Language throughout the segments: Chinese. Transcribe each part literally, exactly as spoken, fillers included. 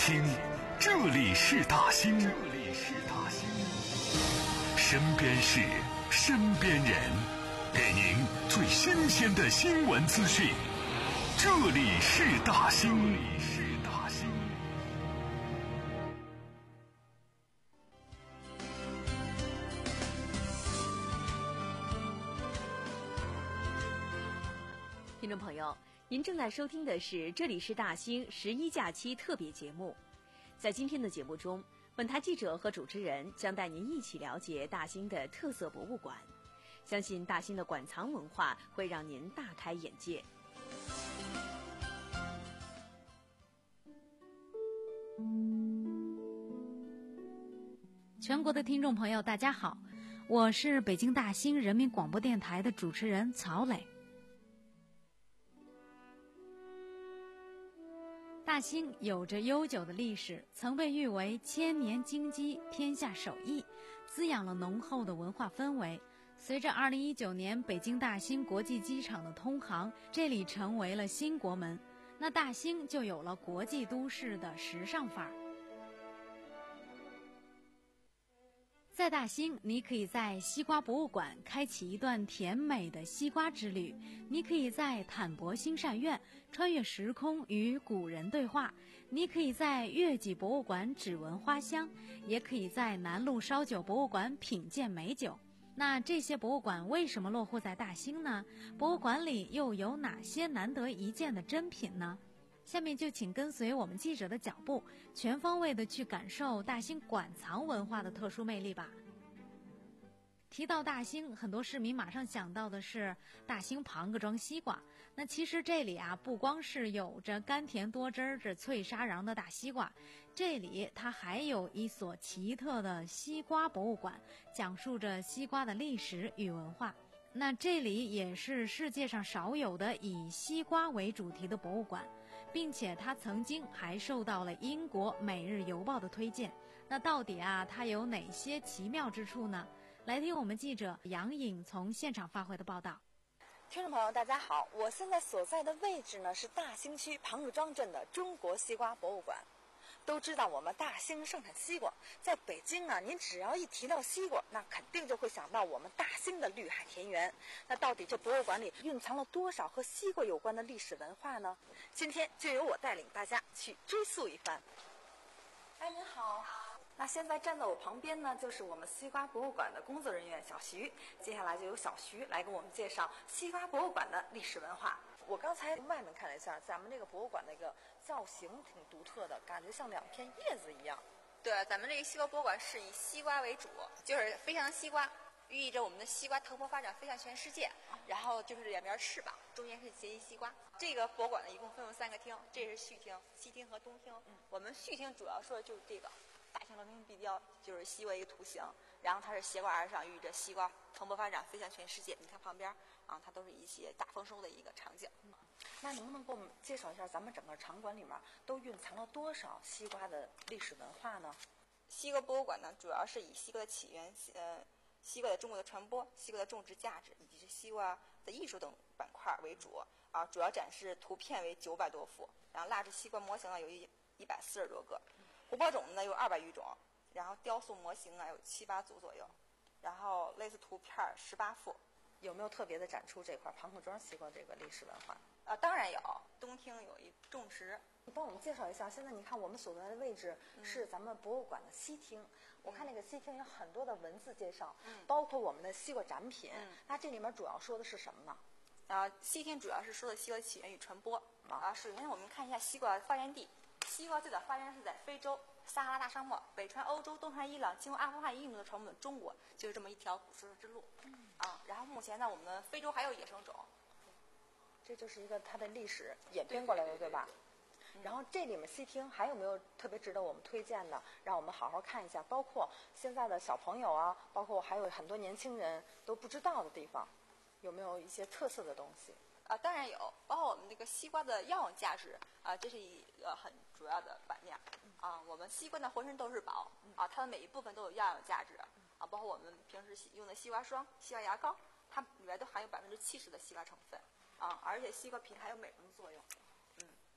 听，这里是大兴，这里是大兴，身边事，身边人，给您最新鲜的新闻资讯。这里是大兴，这里是大兴。 听众朋友，您正在收听的是这里是大兴十一假期特别节目。在今天的节目中，本台记者和主持人将带您一起了解大兴的特色博物馆，相信大兴的馆藏文化会让您大开眼界。 全国的听众朋友大家好，我是北京大兴人民广播电台的主持人曹磊。大兴有着悠久的历史，曾被誉为千年京畿天下首义，滋养了浓厚的文化氛围。随着二零一九年北京大兴国际机场的通航，这里成为了新国门，那大兴就有了国际都市的时尚范儿。在大兴，你可以在西瓜博物馆开启一段甜美的西瓜之旅，你可以在坦博兴善院穿越时空与古人对话，你可以在月季博物馆只闻花香，也可以在南路烧酒博物馆品鉴美酒。那这些博物馆为什么落户在大兴呢？博物馆里又有哪些难得一见的珍品呢？下面就请跟随我们记者的脚步，全方位的去感受大兴馆藏文化的特殊魅力吧。提到大兴，很多市民马上想到的是大兴庞各庄西瓜。那其实这里啊，不光是有着甘甜多汁着脆沙瓤的大西瓜，这里它还有一所奇特的西瓜博物馆，讲述着西瓜的历史与文化。那这里也是世界上少有的以西瓜为主题的博物馆，并且它曾经还受到了英国《每日邮报》的推荐。那到底啊，它有哪些奇妙之处呢？来听我们记者杨颖从现场发回的报道。 听众朋友大家好，我现在所在的位置呢是大兴区庞各庄镇的中国西瓜博物馆。都知道我们大兴盛产西瓜，在北京啊，您只要一提到西瓜，那肯定就会想到我们大兴的绿海田园。那到底这博物馆里蕴藏了多少和西瓜有关的历史文化呢？今天就由我带领大家去追溯一番。哎，您好。那现在站在我旁边呢，就是我们西瓜博物馆的工作人员小徐。接下来就由小徐来给我们介绍西瓜博物馆的历史文化。我刚才外面看了一下，咱们这个博物馆那个造型挺独特的，感觉像两片叶子一样。 对，咱们这个西瓜博物馆是以西瓜为主，就是飞翔西瓜，寓意着我们的西瓜蓬勃发展，飞向全世界。然后就是两边翅膀，中间是结一西瓜。这个博物馆呢，一共分为三个厅，这是序厅、西厅和东厅。嗯，我们序厅主要说的就是这个大兴罗平地标，就是西瓜一个图形，然后它是斜挂而上，寓意着西瓜蓬勃发展，飞向全世界。你看旁边啊，它都是一些大丰收的一个场景。 嗯，那能不能给我们介绍一下咱们整个场馆里面都蕴藏了多少西瓜的历史文化呢？ 西瓜博物馆呢，主要是以西瓜的起源，呃，西瓜在中国的传播、西瓜的种植价值以及是西瓜的艺术等板块为主啊，主要展示图片为九百多幅，然后蜡制西瓜模型呢有一一百四十多个，琥珀种子呢有二百余种，然后雕塑模型啊有七八组左右，然后类似图片十八幅。 有没有特别的展出这块庞各庄西瓜这个历史文化？ 啊，当然有，东厅有一种植。 你帮我们介绍一下，现在你看我们所在的位置是咱们博物馆的西厅，嗯、我看那个西厅有很多的文字介绍，嗯、包括我们的西瓜展品。嗯、那这里面主要说的是什么呢？ 啊，西厅主要是说的西瓜起源与传播。啊，首先我们看一下西瓜发源地。西瓜最早发源是在非洲撒哈拉大沙漠，北穿欧洲，东穿伊朗，经过阿富汗、印度的传播中国，就是这么一条古丝绸之路。嗯、啊，然后目前呢，我们的非洲还有野生种。 这就是一个它的历史演变过来的， 对, 对, 对, 对吧？然后这里面西厅还有没有特别值得我们推荐的，让我们好好看一下？包括现在的小朋友啊，包括还有很多年轻人都不知道的地方，有没有一些特色的东西？ 啊，当然有，包括我们这个西瓜的药用价值啊，这是一个很主要的版面啊。我们西瓜呢浑身都是宝啊，它的每一部分都有药用价值啊，包括我们平时用的西瓜霜、西瓜牙膏，它里面都含有百分之七十的西瓜成分啊，而且西瓜皮还有美容作用。嗯。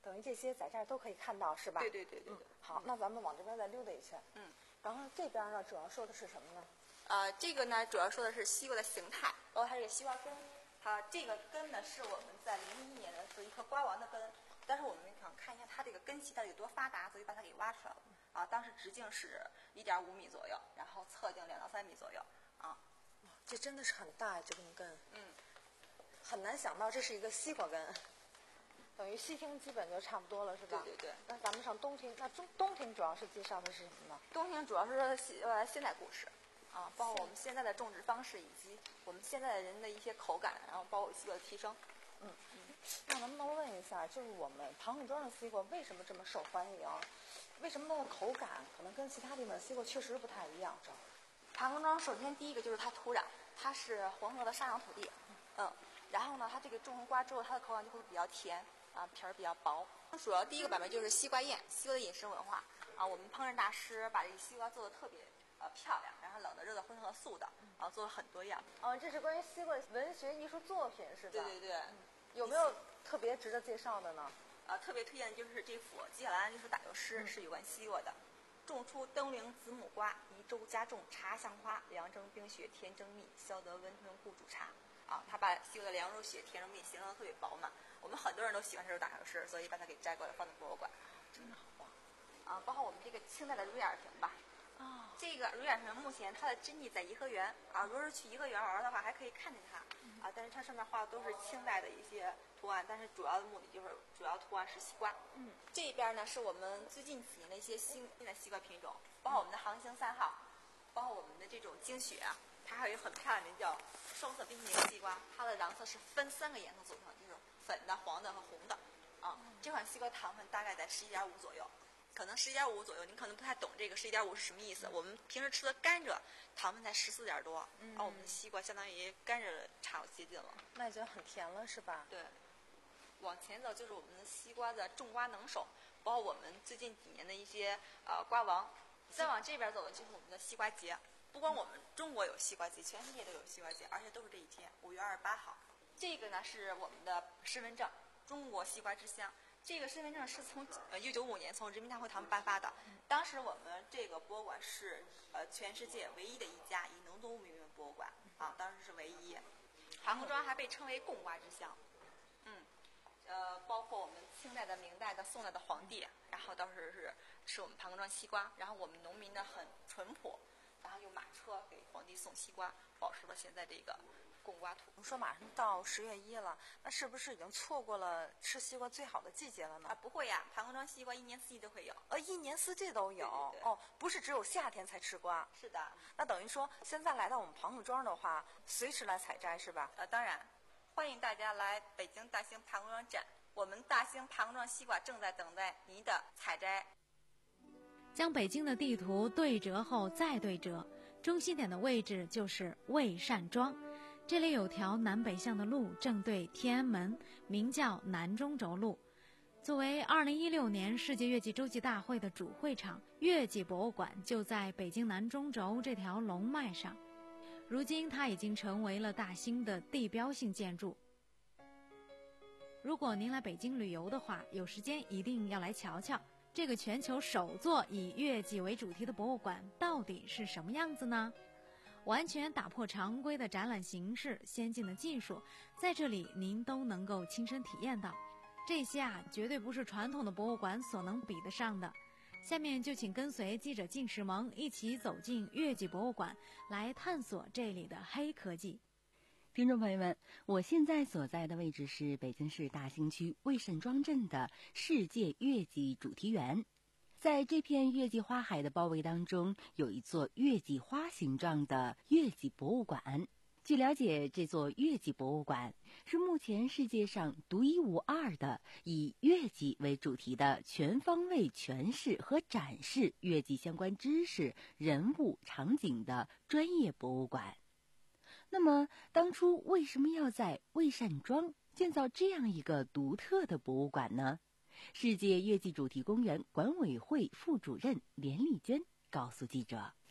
等于这些在这儿都可以看到，是吧？ 对对对对对。 嗯、好，那咱们往这边再溜达一圈。 嗯。 然后这边呢，主要说的是什么呢？ 呃，这个呢，主要说的是西瓜的形态，包括它这个西瓜根。它这个根呢，是我们在零一年的是一颗瓜王的根，但是我们想看一下它这个根系到底有多发达，所以把它给挖出来了。啊，当时直径是一点五米左右，然后侧径两到三米左右。啊， 这真的是很大呀，这根根。 嗯。 很难想到这是一个西瓜根。等于西厅基本就差不多了，是吧？ 对对对。 那咱们上东厅，那中东厅主要是介绍的是什么呢？ 东厅主要是说现呃现代故事，啊，包括我们现在的种植方式以及我们现在的人的一些口感，然后包括西瓜的提升。 嗯嗯。那能不能问一下，就是我们庞古庄的西瓜为什么这么受欢迎？为什么它的口感可能跟其他地方的西瓜确实不太一样？这庞古庄首先第一个就是它土壤，它是黄河的沙壤土地，嗯，然后呢，它这个种完瓜之后，它的口感就会比较甜。啊，皮儿比较薄。主要第一个板块就是西瓜宴，西瓜的饮食文化啊。我们烹饪大师把这个西瓜做的特别呃漂亮，然后冷的、热的、荤和素的啊，做了很多样。 哦、啊，这是关于西瓜文学艺术作品是吧？ 对对对。嗯、 有没有特别值得介绍的呢？ 啊，特别推荐的就是这幅纪晓岚这幅打油诗，是有关西瓜的。种出登陵子母瓜，宜周家种茶香花，凉蒸冰雪甜蒸蜜，消得温吞故煮茶。啊，他把西瓜的凉如雪、甜如蜜形容的特别饱满。我们很多人都喜欢这首打油诗，所以把它给摘过来放在博物馆。 真的好棒！ 啊，包括我们这个清代的瑞尔瓶吧。 啊、哦， 这个瑞尔瓶目前它的真迹在颐和园啊，如果是去颐和园玩的话，还可以看见它。嗯、啊，但是它上面画的都是清代的一些图案，但是主要的目的就是主要图案是西瓜。嗯，这边呢是我们最近几年的一些新的西瓜品种，包括我们的航行三号，包括我们的这种精雪啊。它还有一个很漂亮的叫双色冰淇淋西瓜，它的瓤色是分三个颜色组成，就是粉的、黄的和红的。啊，这款西瓜糖分大概在十一点五左右，可能十一点五左右，您可能不太懂这个十一点五是什么意思。我们平时吃的甘蔗糖分才十四点多，嗯，而我们的西瓜相当于甘蔗差不多接近了， 那已经很甜了，是吧？ 对。往前走就是我们的西瓜的种瓜能手，包括我们最近几年的一些呃瓜王。再往这边走的就是我们的西瓜节。不光我们中国有西瓜节，全世界都有西瓜节，而且都是这一天，五月二十八号。这个呢是我们的身份证，中国西瓜之乡。这个身份证是从呃一九九五年从人民大会堂颁发的。当时我们这个博物馆是呃全世界唯一的一家以农作物命名博物馆啊，当时是唯一。庞古庄还被称为贡瓜之乡。嗯，呃，包括我们清代的、明代的、宋代的皇帝，然后当时是吃我们庞古庄西瓜，然后我们农民呢很淳朴。然后用马车给皇帝送西瓜，保持了现在这个贡瓜图。 我们说马上到十月一了，那是不是已经错过了吃西瓜最好的季节了呢？ 啊，不会呀，庞古庄西瓜一年四季都会有。 呃，一年四季都有。 对对对哦，不是只有夏天才吃瓜。 是的。 那等于说，现在来到我们庞古庄的话，随时来采摘是吧？ 呃，当然，欢迎大家来北京大兴庞古庄站，我们大兴庞古庄西瓜正在等待您的采摘。 将北京的地图对折后再对折，中心点的位置就是魏善庄。这里有条南北向的路，正对天安门，名叫南中轴路。作为二零一六年世界月季洲际大会的主会场，月季博物馆就在北京南中轴这条龙脉上。如今它已经成为了大兴的地标性建筑。如果您来北京旅游的话，有时间一定要来瞧瞧。这个全球首座以月季为主题的博物馆到底是什么样子呢？完全打破常规的展览形式，先进的技术，在这里您都能够亲身体验到。这些啊，绝对不是传统的博物馆所能比得上的。下面就请跟随记者靳石萌一起走进月季博物馆，来探索这里的黑科技。 听众朋友们，我现在所在的位置是北京市大兴区魏善庄镇的世界月季主题园。在这片月季花海的包围当中，有一座月季花形状的月季博物馆。据了解，这座月季博物馆是目前世界上独一无二的以月季为主题的全方位诠释和展示月季相关知识、人物、场景的专业博物馆。那么当初为什么要在魏善庄建造这样一个独特的博物馆呢？世界月季主题公园管委会副主任连丽娟告诉记者，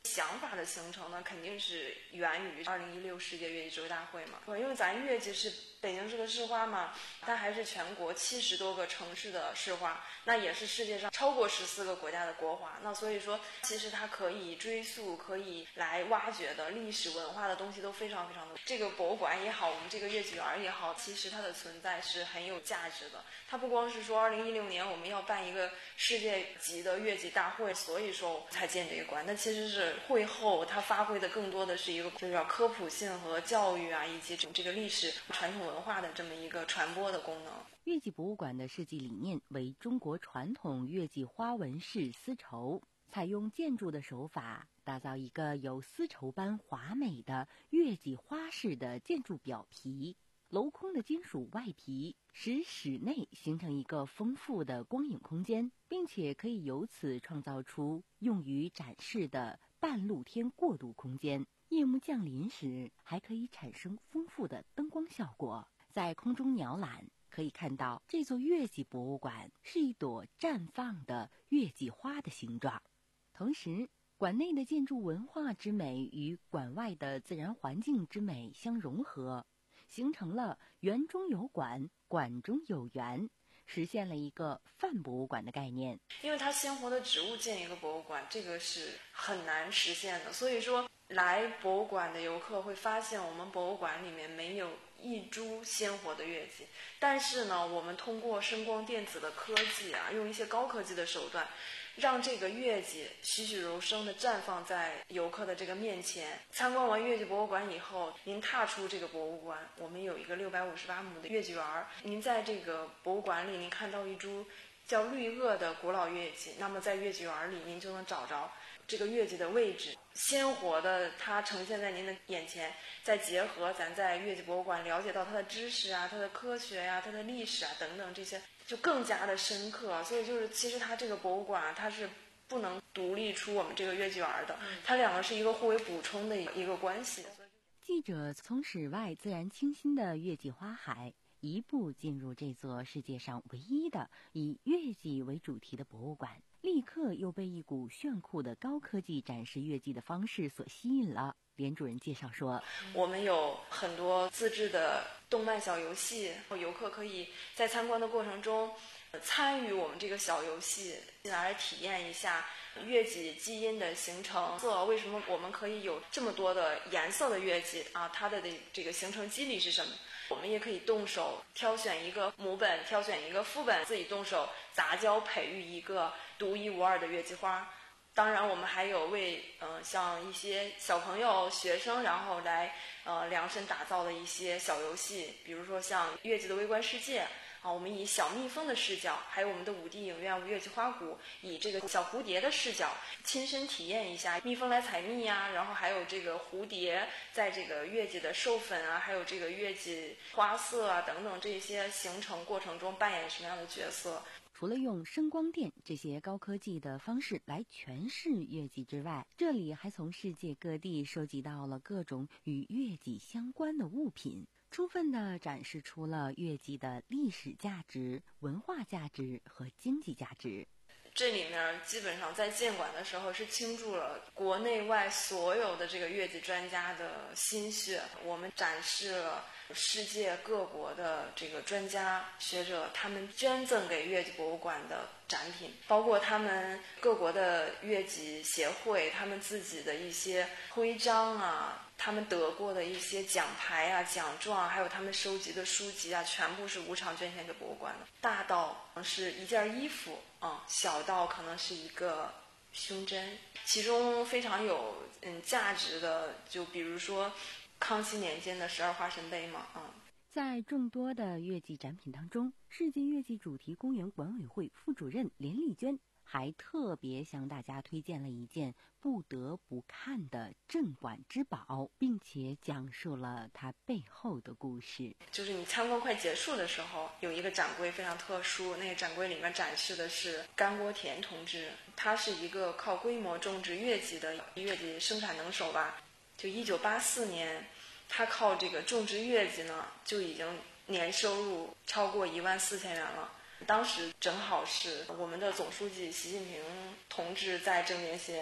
想法的形成呢，肯定是源于二零一六世界越剧指挥大会嘛。因为咱越剧是北京市的市花嘛，它还是全国七十多个城市的市花，那也是世界上超过十四个国家的国花。那所以说，其实它可以追溯、可以来挖掘的历史文化的东西都非常非常多。这个博物馆也好，我们这个越剧园也好，其实它的存在是很有价值的。它不光是说二零一六年我们要办一个世界级的越剧大会，所以说才建这个馆。那其实是会后它发挥的更多的是一个就是叫科普性和教育啊，以及这个历史传统文化的这么一个传播的功能。 越剧博物馆的设计理念为中国传统越剧花纹式丝绸，采用建筑的手法，打造一个有丝绸般华美的越剧花式的建筑表皮。镂空的金属外皮使室内形成一个丰富的光影空间，并且可以由此创造出用于展示的半露天过渡空间。夜幕降临时，还可以产生丰富的灯光效果。在空中鸟览，可以看到这座越剧博物馆是一朵绽放的越剧花的形状。同时，馆内的建筑文化之美与馆外的自然环境之美相融合，形成了园中有馆，馆中有园，实现了一个泛博物馆的概念。 因为它鲜活的植物建一个博物馆，这个是很难实现的。所以说，来博物馆的游客会发现，我们博物馆里面没有一株鲜活的越剧，但是呢，我们通过声光电子的科技啊，用一些高科技的手段，让这个越剧栩栩如生地绽放在游客的这个面前。参观完越剧博物馆以后，您踏出这个博物馆，我们有一个六百五十八亩的越剧园儿。您在这个博物馆里，您看到一株叫绿萼的古老越剧，那么在越剧园里，您就能找着这个越剧的位置，鲜活的它呈现在您的眼前。再结合咱在越剧博物馆了解到它的知识啊、它的科学呀、啊、它的历史啊等等这些，就更加的深刻。所以就是其实它这个博物馆、啊、它是不能独立出我们这个越剧园的，它两个是一个互为补充的一个关系。 记者从室外自然清新的越剧花海一步进入这座世界上唯一的以越剧为主题的博物馆，立刻又被一股炫酷的高科技展示越剧的方式所吸引了。连主任介绍说， 我们有很多自制的动漫小游戏，游客可以在参观的过程中参与我们这个小游戏，进来体验一下越剧基因的形成。为什么我们可以有这么多的颜色的越剧啊？它的这个形成机理是什么？我们也可以动手挑选一个母本，挑选一个副本，自己动手杂交培育一个独一无二的越剧花。当然我们还有为呃像一些小朋友学生然后来呃量身打造的一些小游戏，比如说像越剧的微观世界啊，我们以小蜜蜂的视角，还有我们的五 D 影院越剧花鼓以这个小蝴蝶的视角亲身体验一下蜜蜂来采蜜呀、啊，然后还有这个蝴蝶在这个越剧的授粉啊，还有这个越剧花色啊等等这些形成过程中扮演什么样的角色。 除了用声光电这些高科技的方式来诠释越剧之外，这里还从世界各地收集到了各种与越剧相关的物品，充分地展示出了越剧的历史价值、文化价值和经济价值。 这里面基本上在建馆的时候是倾注了国内外所有的这个越剧专家的心血，我们展示了世界各国的这个专家学者他们捐赠给越剧博物馆的展品，包括他们各国的越剧协会他们自己的一些徽章啊，他们得过的一些奖牌啊、奖状，还有他们收集的书籍啊，全部是无偿捐献给博物馆的。大到是一件衣服啊、嗯，小到可能是一个胸针，其中非常有嗯价值的，就比如说康熙年间的十二花神杯嘛，嗯。 在众多的越剧展品当中，世界越剧主题公园管委会副主任连丽娟还特别向大家推荐了一件不得不看的镇馆之宝，并且讲述了它背后的故事。 就是你参观快结束的时候，有一个展柜非常特殊，那个展柜里面展示的是甘国田同志，他是一个靠规模种植越剧的越剧生产能手吧。就一九八四年，他靠这个种植越剧呢，就已经年收入超过一万四千元了。当时正好是我们的总书记习近平同志在正年县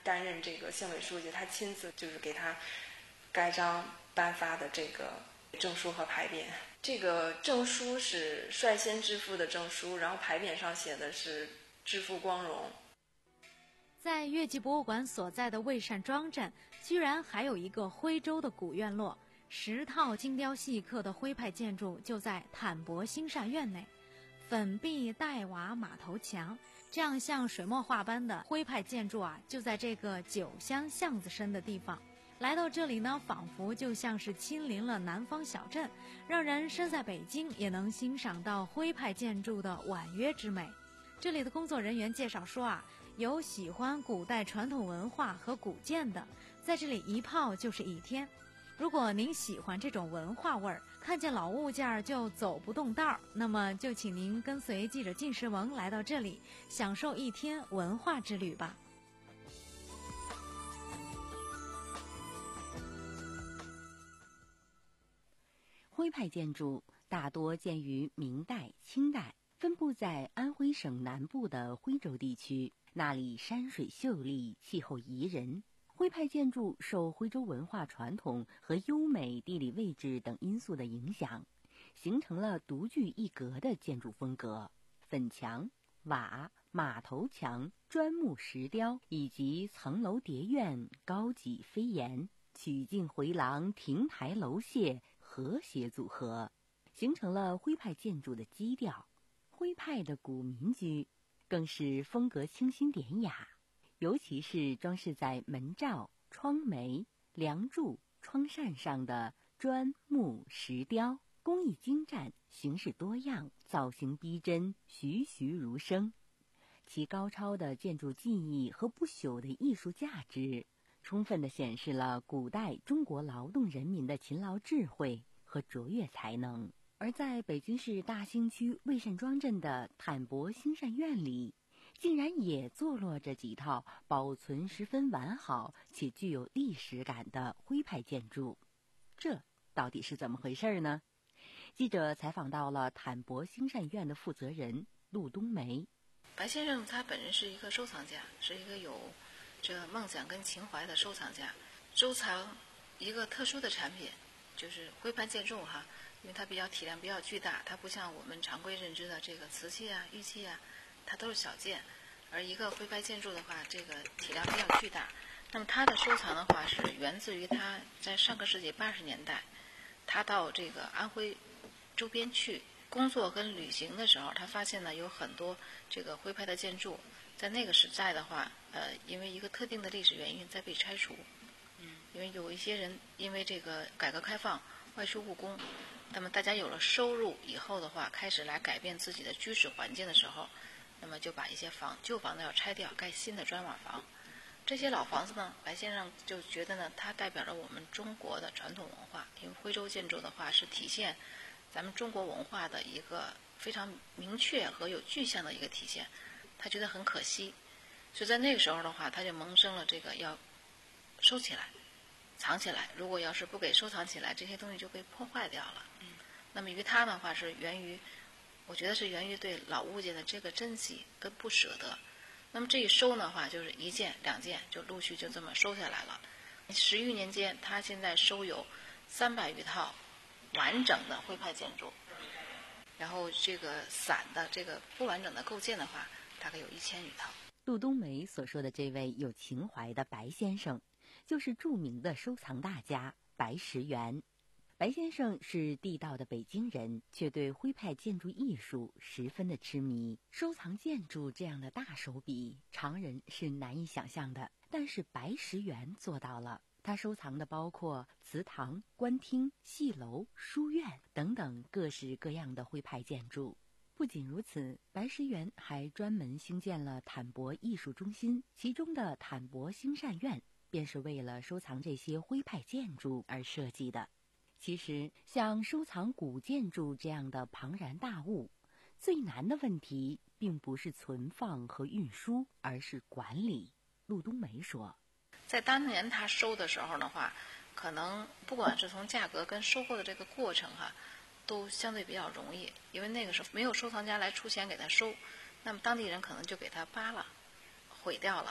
担任这个县委书记，他亲自就是给他盖章颁发的这个证书和牌匾。这个证书是率先致富的证书，然后牌匾上写的是致富光荣。 在越剧博物馆所在的魏善庄镇，居然还有一个徽州的古院落，十套精雕细刻的徽派建筑就在坦博兴善院内。粉壁黛瓦马头墙，这样像水墨画般的徽派建筑啊，就在这个九乡巷子深的地方。来到这里呢，仿佛就像是亲临了南方小镇，让人身在北京也能欣赏到徽派建筑的婉约之美。这里的工作人员介绍说啊，有喜欢古代传统文化和古建的，在这里一泡就是一天。如果您喜欢这种文化味儿，看见老物件就走不动道儿，那么就请您跟随记者靳时萌来到这里，享受一天文化之旅吧。 徽派建筑大多建于明代、清代，分布在安徽省南部的徽州地区，那里山水秀丽，气候宜人。徽派建筑受徽州文化传统和优美地理位置等因素的影响，形成了独具一格的建筑风格。粉墙、瓦、马头墙、砖木石雕以及层楼叠院、高脊飞檐、曲径回廊、亭台楼榭和谐组合，形成了徽派建筑的基调。徽派的古民居更是风格清新典雅，尤其是装饰在门罩、窗楣、梁柱、窗扇上的砖木石雕，工艺精湛，形式多样，造型逼真，栩栩如生。其高超的建筑技艺和不朽的艺术价值，充分地显示了古代中国劳动人民的勤劳智慧和卓越才能。而在北京市大兴区魏善庄镇的坦博兴善院里，竟然也坐落着几套保存十分完好且具有历史感的徽派建筑，这到底是怎么回事呢？记者采访到了坦博兴善院的负责人陆冬梅。 白先生他本人是一个收藏家，是一个有这个梦想跟情怀的收藏家，收藏一个特殊的产品，就是徽派建筑哈，因为它比较体量比较巨大，它不像我们常规认知的这个瓷器啊、玉器啊，它都是小件，而一个徽派建筑的话，这个体量比较巨大。那么他的收藏的话，是源自于他在上个世纪八十年代，他到这个安徽周边去工作跟旅行的时候，他发现呢有很多这个徽派的建筑，在那个时代的话，呃，因为一个特定的历史原因在被拆除。嗯，因为有一些人因为这个改革开放外出务工，那么大家有了收入以后的话，开始来改变自己的居室环境的时候，那么就把一些房旧房子要拆掉，盖新的砖瓦房。这些老房子呢，白先生就觉得呢，它代表了我们中国的传统文化，因为徽州建筑的话是体现咱们中国文化的一个非常明确和有具象的一个体现，他觉得很可惜，所以在那个时候的话，他就萌生了这个要收起来、藏起来。如果要是不给收藏起来，这些东西就被破坏掉了。嗯，那么于他的话是源于，我觉得是源于对老物件的这个珍惜跟不舍得。那么这一收的话，就是一件两件就陆续就这么收下来了。十余年间，他现在收有三百余套完整的徽派建筑，然后这个散的这个不完整的构件的话，大概有一千余套。 陆冬梅所说的这位有情怀的白先生，就是著名的收藏大家白石元。白先生是地道的北京人，却对徽派建筑艺术十分的痴迷。收藏建筑这样的大手笔，常人是难以想象的，但是白石元做到了。他收藏的包括祠堂、官厅、戏楼、书院等等各式各样的徽派建筑。不仅如此，白石元还专门兴建了坦博艺术中心，其中的坦博兴善院便是为了收藏这些徽派建筑而设计的。其实，像收藏古建筑这样的庞然大物，最难的问题并不是存放和运输，而是管理。陆冬梅说， 在当年他收的时候的话，可能不管是从价格跟收购的这个过程哈，都相对比较容易，因为那个时候没有收藏家来出钱给他收，那么当地人可能就给他扒了、毁掉了。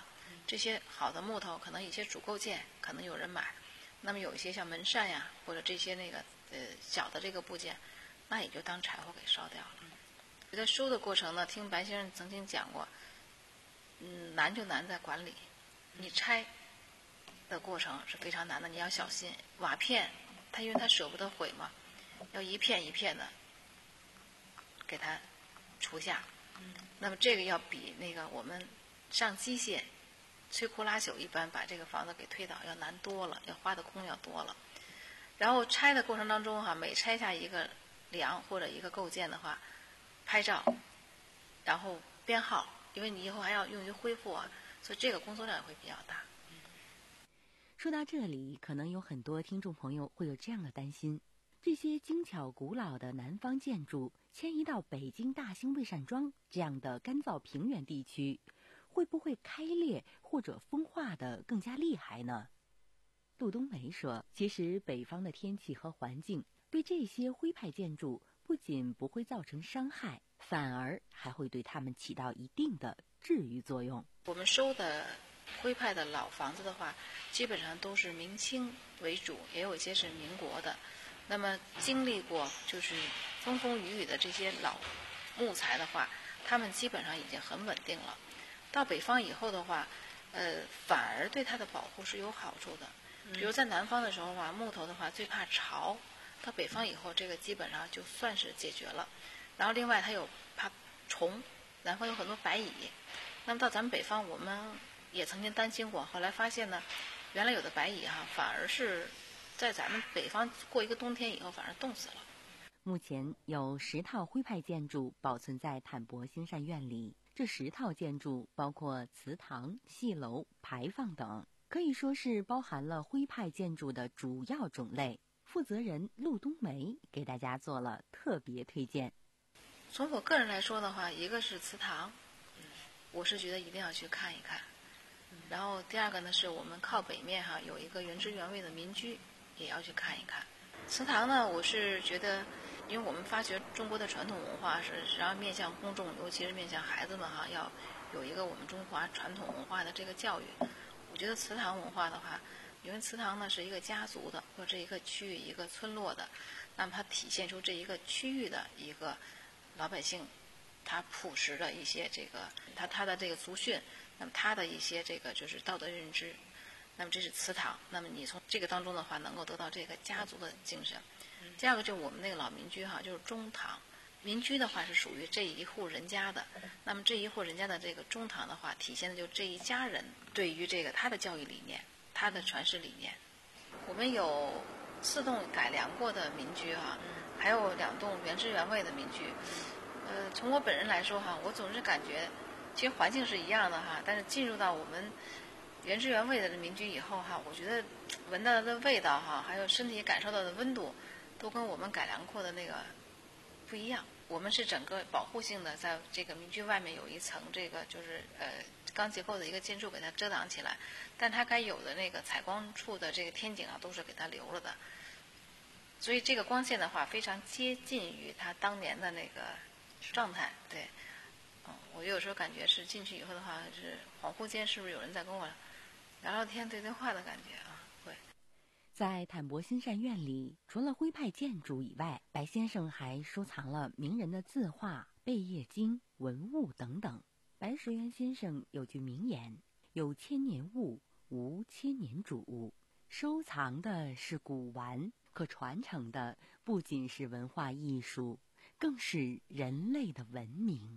这些好的木头可能一些主构件可能有人买，那么有一些像门扇呀或者这些那个呃小的这个部件，那也就当柴火给烧掉了。觉得收的过程呢，听白先生曾经讲过，嗯，难就难在管理。你拆的过程是非常难的，你要小心。瓦片，它因为它舍不得毁嘛，要一片一片的给它除下。那么这个要比那个我们上机械摧枯拉朽一般把这个房子给推倒要难多了，要花的工要多了。然后拆的过程当中哈、啊，每拆下一个梁或者一个构件的话，拍照，然后编号，因为你以后还要用于恢复啊，所以这个工作量也会比较大。 说到这里，可能有很多听众朋友会有这样的担心：这些精巧古老的南方建筑迁移到北京大兴魏善庄这样的干燥平原地区，会不会开裂或者风化的更加厉害呢？陆冬梅说，其实北方的天气和环境对这些徽派建筑不仅不会造成伤害，反而还会对它们起到一定的治愈作用。 我们收的徽派的老房子的话，基本上都是明清为主，也有一些是民国的。那么经历过就是风风雨雨的这些老木材的话，它们基本上已经很稳定了。到北方以后的话，呃，反而对它的保护是有好处的。比如在南方的时候啊，木头的话最怕潮，到北方以后这个基本上就算是解决了。然后另外它有怕虫，南方有很多白蚁。那么到咱们北方，我们也曾经担心过，后来发现呢，原来有的白蚁哈、啊，反而是在咱们北方过一个冬天以后，反而冻死了。 目前有十套徽派建筑保存在坦博兴善院里，这十套建筑包括祠堂、戏楼、牌坊等，可以说是包含了徽派建筑的主要种类。负责人陆冬梅给大家做了特别推荐。 从我个人来说的话，一个是祠堂，我是觉得一定要去看一看。然后第二个呢，是我们靠北面哈有一个原汁原味的民居，也要去看一看。祠堂呢，我是觉得，因为我们发掘中国的传统文化是实际上面向公众，尤其是面向孩子们哈，要有一个我们中华传统文化的这个教育。我觉得祠堂文化的话，因为祠堂呢是一个家族的或者一个区域一个村落的，那么它体现出这一个区域的一个老百姓他朴实的一些这个他他的这个族训，那么他的一些这个就是道德认知，那么这是祠堂。那么你从这个当中的话，能够得到这个家族的精神。第二个就是我们那个老民居哈，就是中堂。民居的话是属于这一户人家的，那么这一户人家的这个中堂的话，体现的就这一家人对于这个他的教育理念，他的传世理念。我们有四栋改良过的民居哈，还有两栋原汁原味的民居。呃，从我本人来说哈，我总是感觉，其实环境是一样的哈，但是进入到我们原汁原味的民居以后哈，我觉得闻到的味道哈，还有身体感受到的温度，都跟我们改良过的那个不一样。我们是整个保护性的，在这个民居外面有一层这个就是呃钢结构的一个建筑给它遮挡起来，但它该有的那个采光处的这个天井啊，都是给它留了的。所以这个光线的话，非常接近于它当年的那个状态。对，嗯，我有时候感觉是进去以后的话，是恍惚间是不是有人在跟我聊聊天、对对话的感觉啊？会。 在坦博兴善院里，除了徽派建筑以外，白先生还收藏了名人的字画、贝叶经、文物等等。白石原先生有句名言：有千年物，无千年主。收藏的是古玩，可传承的不仅是文化艺术，更是人类的文明。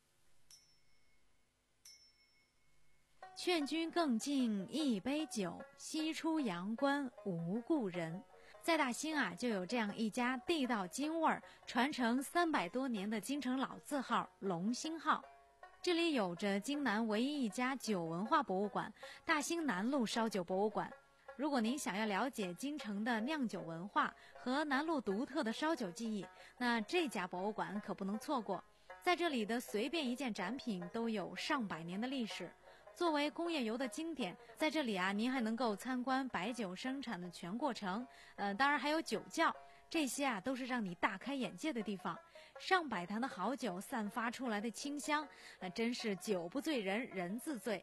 劝君更尽一杯酒，西出阳关无故人。在大兴啊，就有这样一家地道京味儿、传承三百多年的京城老字号龙兴号。这里有着京南唯一一家酒文化博物馆——大兴南路烧酒博物馆。如果您想要了解京城的酿酒文化和南路独特的烧酒技艺，那这家博物馆可不能错过。在这里的随便一件展品都有上百年的历史。作为工业油的经典，在这里啊，您还能够参观白酒生产的全过程，呃，当然还有酒窖，这些啊都是让你大开眼界的地方。上百坛的好酒散发出来的清香，那、呃、真是酒不醉人人自醉。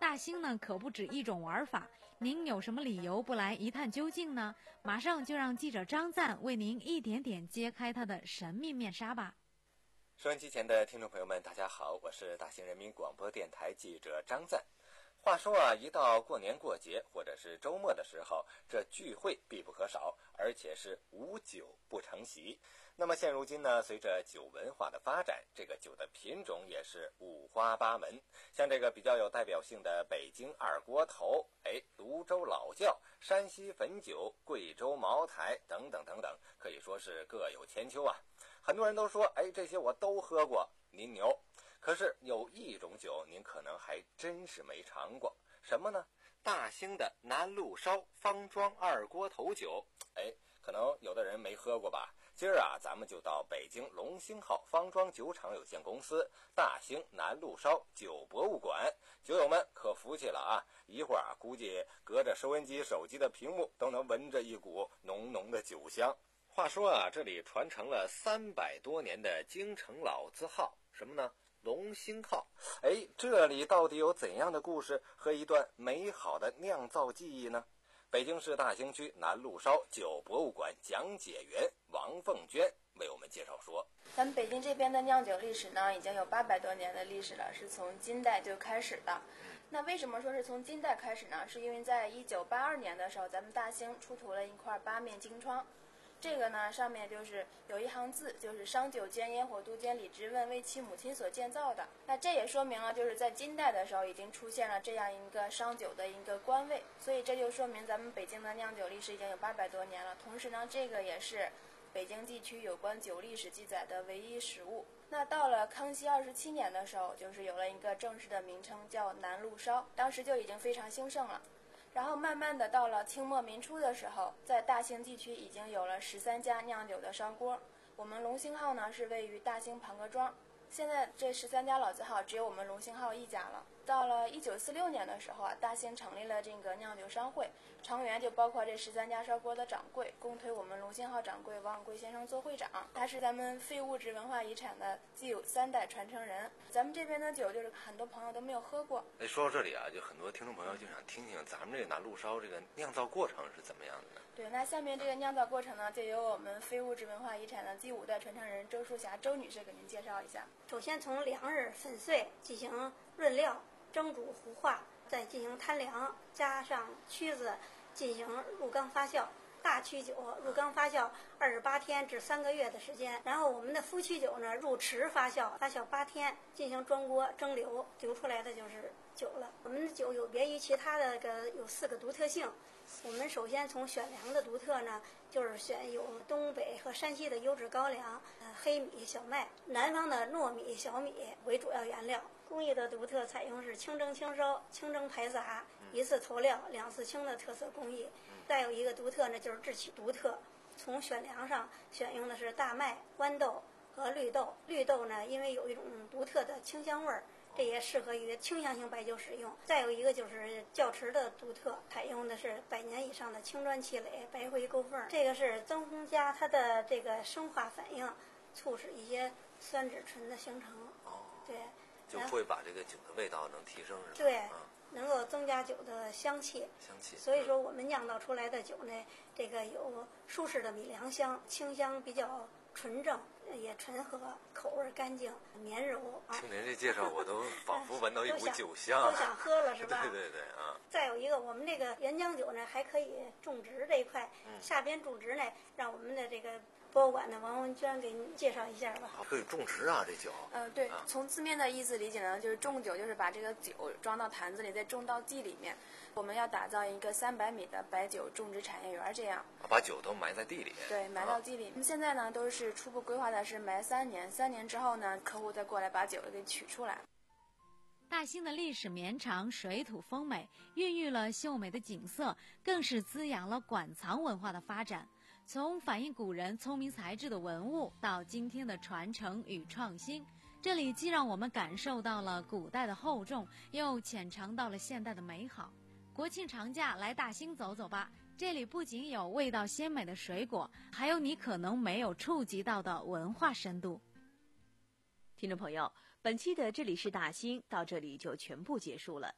大兴呢可不止一种玩法，您有什么理由不来一探究竟呢？马上就让记者张赞为您一点点揭开它的神秘面纱吧。 收音机前的听众朋友们，大家好，我是大兴人民广播电台记者张赞。话说啊，一到过年过节或者是周末的时候，这聚会必不可少，而且是无酒不成席。那么现如今呢，随着酒文化的发展，这个酒的品种也是五花八门。像这个比较有代表性的北京二锅头，哎，泸州老窖、山西汾酒、贵州茅台等等等等，可以说是各有千秋啊。很多人都说，哎，这些我都喝过，您牛。可是有一种酒您可能还真是没尝过，什么呢？大兴的南路烧方庄二锅头酒。哎，可能有的人没喝过吧。今儿啊，咱们就到北京龙兴号方庄酒厂有限公司大兴南路烧酒博物馆，酒友们可服气了啊！一会儿啊，估计隔着收音机手机的屏幕都能闻着一股浓浓的酒香。话说啊，这里传承了三百多年的京城老字号，什么呢？龙兴号。哎，这里到底有怎样的故事和一段美好的酿造记忆呢？北京市大兴区南路烧酒博物馆讲解员王凤娟为我们介绍说， 咱们北京这边的酿酒历史呢，已经有八百多年的历史了，是从金代就开始的。那为什么说是从金代开始呢？是因为在一九八二年的时候，咱们大兴出土了一块八面金窗。这个呢，上面就是有一行字，就是商九监烟火都监李之问为其母亲所建造的。那这也说明了，就是在金代的时候已经出现了这样一个商酒的一个官位，所以这就说明咱们北京的酿酒历史已经有八百多年了。同时呢，这个也是北京地区有关酒历史记载的唯一实物。那到了康熙二十七年的时候，就是有了一个正式的名称叫南路烧，当时就已经非常兴盛了。然后慢慢的到了清末民初的时候，在大兴地区已经有了十三家酿酒的烧锅。我们龙兴号呢是位于大兴庞各庄，现在这十三家老字号只有我们龙兴号一家了。到了一九四六年的时候啊，大兴成立了这个酿酒商会，成员就包括这十三家烧锅的掌柜，共推我们龙兴号掌柜王永贵先生做会长。他是咱们非物质文化遗产的既有三代传承人。咱们这边的酒就是很多朋友都没有喝过。 哎，说到这里啊，就很多听众朋友就想听听咱们这个南路烧这个酿造过程是怎么样的呢？ 对，那下面这个酿造过程呢，就由我们非物质文化遗产的第五代传承人周树霞周女士给您介绍一下。 首先从粮食粉碎进行润料、蒸煮、糊化，再进行摊凉，加上曲子进行入缸发酵。大曲酒入缸发酵二十八天至三个月的时间，然后我们的副曲酒呢入池发酵，发酵八天，进行装锅蒸馏，流出来的就是酒了。我们的酒有别于其他的个有四个独特性。我们首先从选粮的独特呢，就是选有东北和山西的优质高粱、呃黑米、小麦，南方的糯米、小米为主要原料。工艺的独特采用是清蒸清烧、清蒸排撒、一次投料、两次清的特色工艺。再有一个独特呢，就是制曲独特。从选粮上选用的是大麦、豌豆和绿豆。绿豆呢，因为有一种独特的清香味儿，这也适合于清香型白酒使用。再有一个就是窖池的独特，采用的是百年以上的青砖砌垒、白灰勾缝。这个是增加它的这个生化反应，促使一些酸酯醇的形成。 哦， 对， 就会把这个酒的味道能提升，是吧？ 对。 嗯， 能够增加酒的香气， 香气。 所以说我们酿造出来的酒呢，这个有舒适的米粮香，清香比较纯正，也醇和，口味干净，绵柔。 听您这介绍，我都仿佛闻到一股酒香， 都想喝了是吧？ 对对对啊。 再有一个，我们这个原浆酒呢，还可以种植这一块，嗯、下边种植呢，让我们的这个博物馆的王文娟给您介绍一下吧。 可以种植啊，这酒。 嗯、呃，对、啊，从字面的意思理解呢，就是种酒，就是把这个酒装到坛子里，再种到地里面。我们要打造一个三百米的白酒种植产业园，这样把酒都埋在地里。 对，埋到地里。啊、现在呢，都是初步规划的是埋三年，三年之后呢，客户再过来把酒给取出来。 大兴的历史绵长，水土丰美，孕育了秀美的景色，更是滋养了馆藏文化的发展。从反映古人聪明才智的文物，到今天的传承与创新，这里既让我们感受到了古代的厚重，又浅尝到了现代的美好。国庆长假来大兴走走吧，这里不仅有味道鲜美的水果，还有你可能没有触及到的文化深度。 听众朋友，本期的这里是大兴到这里就全部结束了。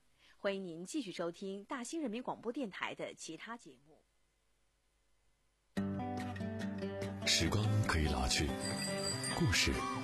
欢迎您继续收听大兴人民广播电台的其他节目。 时光可以老去，故事